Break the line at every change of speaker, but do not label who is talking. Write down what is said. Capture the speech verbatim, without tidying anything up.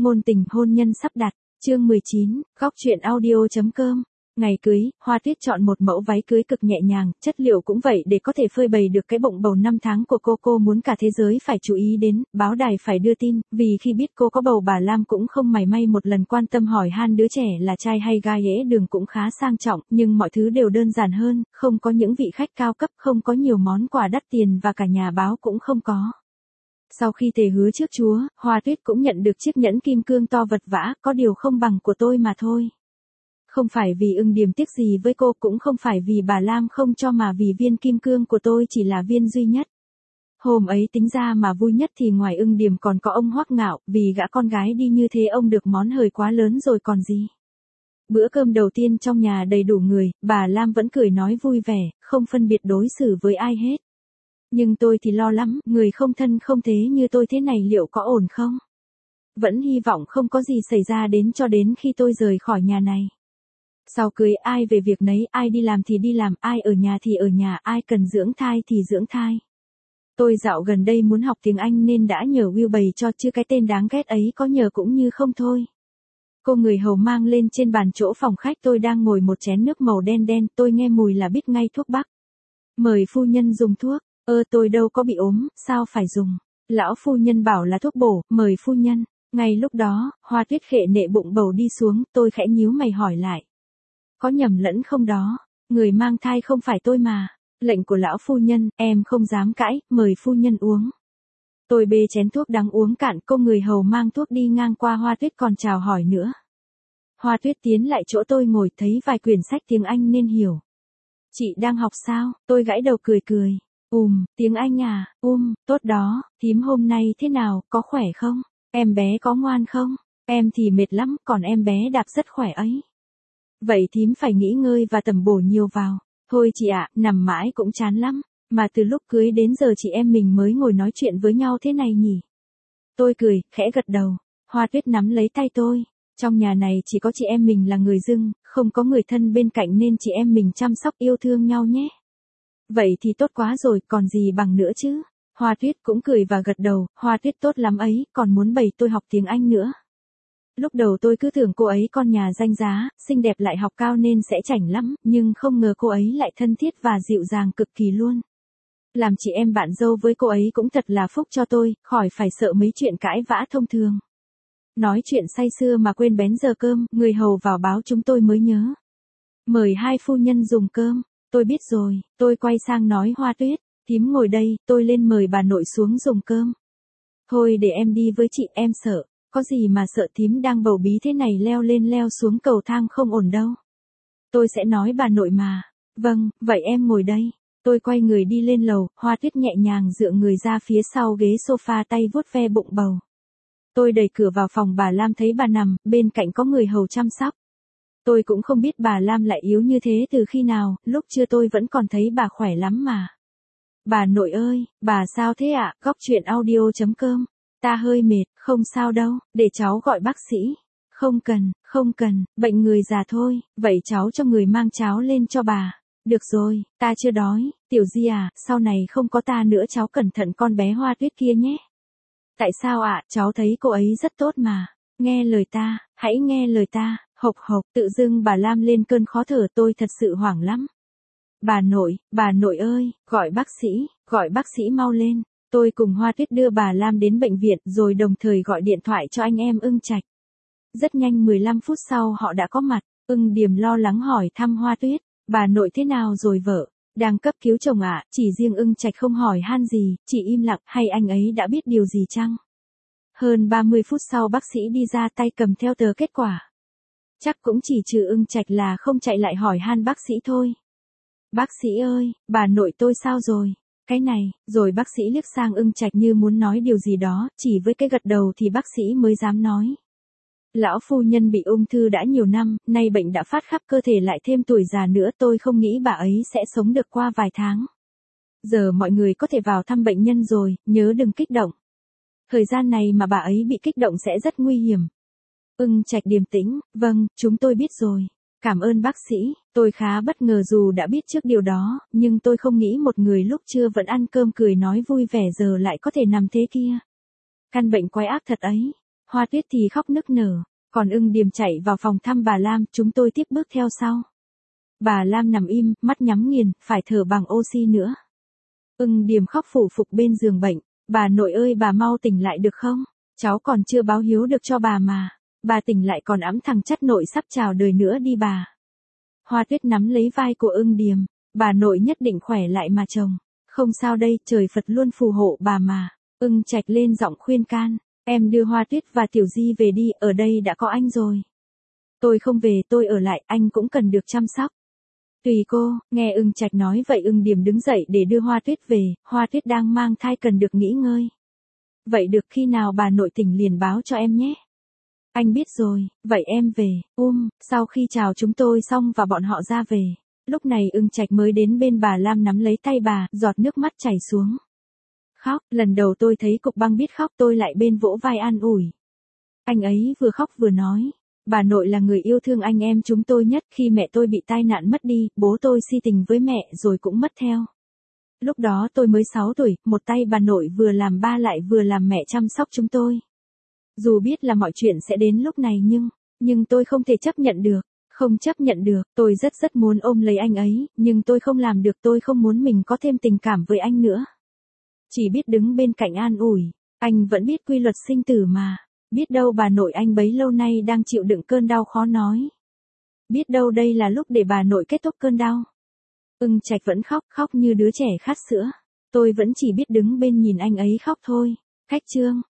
Ngôn tình hôn nhân sắp đặt, chương mười chín, góc truyện audio.com. Ngày cưới, Hoa Tuyết chọn một mẫu váy cưới cực nhẹ nhàng, chất liệu cũng vậy để có thể phơi bày được cái bụng bầu năm tháng của cô. Cô muốn cả thế giới phải chú ý đến, báo đài phải đưa tin, vì khi biết cô có bầu bà Lam cũng không mảy may một lần quan tâm hỏi han đứa trẻ là trai hay gái. Ế đường cũng khá sang trọng, nhưng mọi thứ đều đơn giản hơn, không có những vị khách cao cấp, không có nhiều món quà đắt tiền và cả nhà báo cũng không có. Sau khi thề hứa trước Chúa, Hoa Tuyết cũng nhận được chiếc nhẫn kim cương to vật vã, có điều không bằng của tôi mà thôi. Không phải vì Ưng Điềm tiếc gì với cô, cũng không phải vì bà Lam không cho, mà vì viên kim cương của tôi chỉ là viên duy nhất. Hôm ấy tính ra mà vui nhất thì ngoài Ưng Điềm còn có ông Hoắc Ngạo, vì gã con gái đi như thế ông được món hời quá lớn rồi còn gì. Bữa cơm đầu tiên trong nhà đầy đủ người, bà Lam vẫn cười nói vui vẻ, không phân biệt đối xử với ai hết. Nhưng tôi thì lo lắm, người không thân không thế như tôi thế này liệu có ổn không? Vẫn hy vọng không có gì xảy ra đến cho đến khi tôi rời khỏi nhà này. Sau cưới ai về việc nấy, ai đi làm thì đi làm, ai ở nhà thì ở nhà, ai cần dưỡng thai thì dưỡng thai. Tôi dạo gần đây muốn học tiếng Anh nên đã nhờ Will bày cho, chứ cái tên đáng ghét ấy có nhờ cũng như không thôi. Cô người hầu mang lên trên bàn chỗ phòng khách tôi đang ngồi một chén nước màu đen đen, tôi nghe mùi là biết ngay thuốc bắc. Mời phu nhân dùng thuốc. Ơ tôi đâu có bị ốm, sao phải dùng? Lão phu nhân bảo là thuốc bổ, mời phu nhân. Ngay lúc đó, Hoa Tuyết khệ nệ bụng bầu đi xuống, tôi khẽ nhíu mày hỏi lại. Có nhầm lẫn không đó? Người mang thai không phải tôi mà. Lệnh của lão phu nhân, em không dám cãi, mời phu nhân uống. Tôi bê chén thuốc đắng uống cạn, cô người hầu mang thuốc đi ngang qua Hoa Tuyết còn chào hỏi nữa. Hoa Tuyết tiến lại chỗ tôi ngồi, thấy vài quyển sách tiếng Anh nên hiểu. Chị đang học sao? Tôi gãi đầu cười cười. Ùm, tiếng Anh à, um, tốt đó, thím hôm nay thế nào, có khỏe không? Em bé có ngoan không? Em thì mệt lắm, còn em bé đạp rất khỏe ấy. Vậy thím phải nghỉ ngơi và tầm bổ nhiều vào. Thôi chị ạ, nằm mãi cũng chán lắm. Mà từ lúc cưới đến giờ chị em mình mới ngồi nói chuyện với nhau thế này nhỉ? Tôi cười, khẽ gật đầu. Hoa Tuyết nắm lấy tay tôi. Trong nhà này chỉ có chị em mình là người dưng, không có người thân bên cạnh nên chị em mình chăm sóc yêu thương nhau nhé. Vậy thì tốt quá rồi, còn gì bằng nữa chứ? Hoa Tuyết cũng cười và gật đầu, Hoa Tuyết tốt lắm ấy, còn muốn bày tôi học tiếng Anh nữa. Lúc đầu tôi cứ tưởng cô ấy con nhà danh giá, xinh đẹp lại học cao nên sẽ chảnh lắm, nhưng không ngờ cô ấy lại thân thiết và dịu dàng cực kỳ luôn. Làm chị em bạn dâu với cô ấy cũng thật là phúc cho tôi, khỏi phải sợ mấy chuyện cãi vã thông thường. Nói chuyện say sưa mà quên bén giờ cơm, người hầu vào báo chúng tôi mới nhớ. Mời hai phu nhân dùng cơm. Tôi biết rồi, tôi quay sang nói Hoa Tuyết, thím ngồi đây, tôi lên mời bà nội xuống dùng cơm. Thôi để em đi với chị, em sợ, có gì mà sợ, thím đang bầu bí thế này leo lên leo xuống cầu thang không ổn đâu. Tôi sẽ nói bà nội mà. Vâng, vậy em ngồi đây. Tôi quay người đi lên lầu, Hoa Tuyết nhẹ nhàng dựa người ra phía sau ghế sofa, tay vuốt ve bụng bầu. Tôi đẩy cửa vào phòng bà Lam, thấy bà nằm, bên cạnh có người hầu chăm sóc. Tôi cũng không biết bà Lam lại yếu như thế từ khi nào, lúc trưa tôi vẫn còn thấy bà khỏe lắm mà. Bà nội ơi, bà sao thế ạ? Góc truyện audio.com. Ta hơi mệt, không sao đâu, để cháu gọi bác sĩ. Không cần, không cần, bệnh người già thôi, vậy cháu cho người mang cháo lên cho bà. Được rồi, ta chưa đói, Tiểu Di à, sau này không có ta nữa cháu cẩn thận con bé Hoa Tuyết kia nhé. Tại sao ạ? Cháu thấy cô ấy rất tốt mà. Nghe lời ta, hãy nghe lời ta. Hộc hộc, tự dưng bà Lam lên cơn khó thở, tôi thật sự hoảng lắm. Bà nội, bà nội ơi, gọi bác sĩ, gọi bác sĩ mau lên. Tôi cùng Hoa Tuyết đưa bà Lam đến bệnh viện rồi đồng thời gọi điện thoại cho anh em Ưng Trạch. Rất nhanh mười lăm phút sau họ đã có mặt, Ưng Điềm lo lắng hỏi thăm Hoa Tuyết, bà nội thế nào rồi vợ? Đang cấp cứu chồng ạ, à? Chỉ riêng Ưng Trạch không hỏi han gì, chỉ im lặng, hay anh ấy đã biết điều gì chăng? Hơn ba mươi phút sau bác sĩ đi ra, tay cầm theo tờ kết quả. Chắc cũng chỉ trừ Ưng Trạch là không chạy lại hỏi han bác sĩ thôi. Bác sĩ ơi, bà nội tôi sao rồi? Cái này, rồi bác sĩ liếc sang Ưng Trạch như muốn nói điều gì đó, chỉ với cái gật đầu thì bác sĩ mới dám nói. Lão phu nhân bị ung thư đã nhiều năm, nay bệnh đã phát khắp cơ thể lại thêm tuổi già nữa, tôi không nghĩ bà ấy sẽ sống được qua vài tháng. Giờ mọi người có thể vào thăm bệnh nhân rồi, nhớ đừng kích động. Thời gian này mà bà ấy bị kích động sẽ rất nguy hiểm. Ưng Trạch điềm tĩnh, vâng, chúng tôi biết rồi. Cảm ơn bác sĩ, tôi khá bất ngờ dù đã biết trước điều đó, nhưng tôi không nghĩ một người lúc trưa vẫn ăn cơm cười nói vui vẻ giờ lại có thể nằm thế kia. Căn bệnh quái ác thật ấy. Hoa Tuyết thì khóc nức nở, còn Ưng Điềm chạy vào phòng thăm bà Lam, chúng tôi tiếp bước theo sau. Bà Lam nằm im, mắt nhắm nghiền, phải thở bằng oxy nữa. Ưng Điềm khóc phủ phục bên giường bệnh, bà nội ơi bà mau tỉnh lại được không? Cháu còn chưa báo hiếu được cho bà mà. Bà tỉnh lại còn ẵm thằng chắt nội sắp chào đời nữa đi bà. Hoa Tuyết nắm lấy vai của Ưng Điềm, bà nội nhất định khỏe lại mà chồng. Không sao đây, trời Phật luôn phù hộ bà mà. Ưng Trạch lên giọng khuyên can, em đưa Hoa Tuyết và Tiểu Di về đi, ở đây đã có anh rồi. Tôi không về, tôi ở lại, anh cũng cần được chăm sóc. Tùy cô, nghe Ưng Trạch nói vậy Ưng Điềm đứng dậy để đưa Hoa Tuyết về, Hoa Tuyết đang mang thai cần được nghỉ ngơi. Vậy được, khi nào bà nội tỉnh liền báo cho em nhé. Anh biết rồi, vậy em về. Um, sau khi chào chúng tôi xong và bọn họ ra về, lúc này Ưng Trạch mới đến bên bà Lam nắm lấy tay bà, giọt nước mắt chảy xuống. Khóc, lần đầu tôi thấy Cục Băng biết khóc, tôi lại bên vỗ vai an ủi. Anh ấy vừa khóc vừa nói, bà nội là người yêu thương anh em chúng tôi nhất, khi mẹ tôi bị tai nạn mất đi, bố tôi si tình với mẹ rồi cũng mất theo. Lúc đó tôi mới sáu tuổi, một tay bà nội vừa làm ba lại vừa làm mẹ chăm sóc chúng tôi. Dù biết là mọi chuyện sẽ đến lúc này nhưng, nhưng tôi không thể chấp nhận được, không chấp nhận được, tôi rất rất muốn ôm lấy anh ấy, nhưng tôi không làm được, tôi không muốn mình có thêm tình cảm với anh nữa. Chỉ biết đứng bên cạnh an ủi, anh vẫn biết quy luật sinh tử mà, biết đâu bà nội anh bấy lâu nay đang chịu đựng cơn đau khó nói. Biết đâu đây là lúc để bà nội kết thúc cơn đau. Ưng Trạch vẫn khóc, khóc như đứa trẻ khát sữa. Tôi vẫn chỉ biết đứng bên nhìn anh ấy khóc thôi. Khách chương.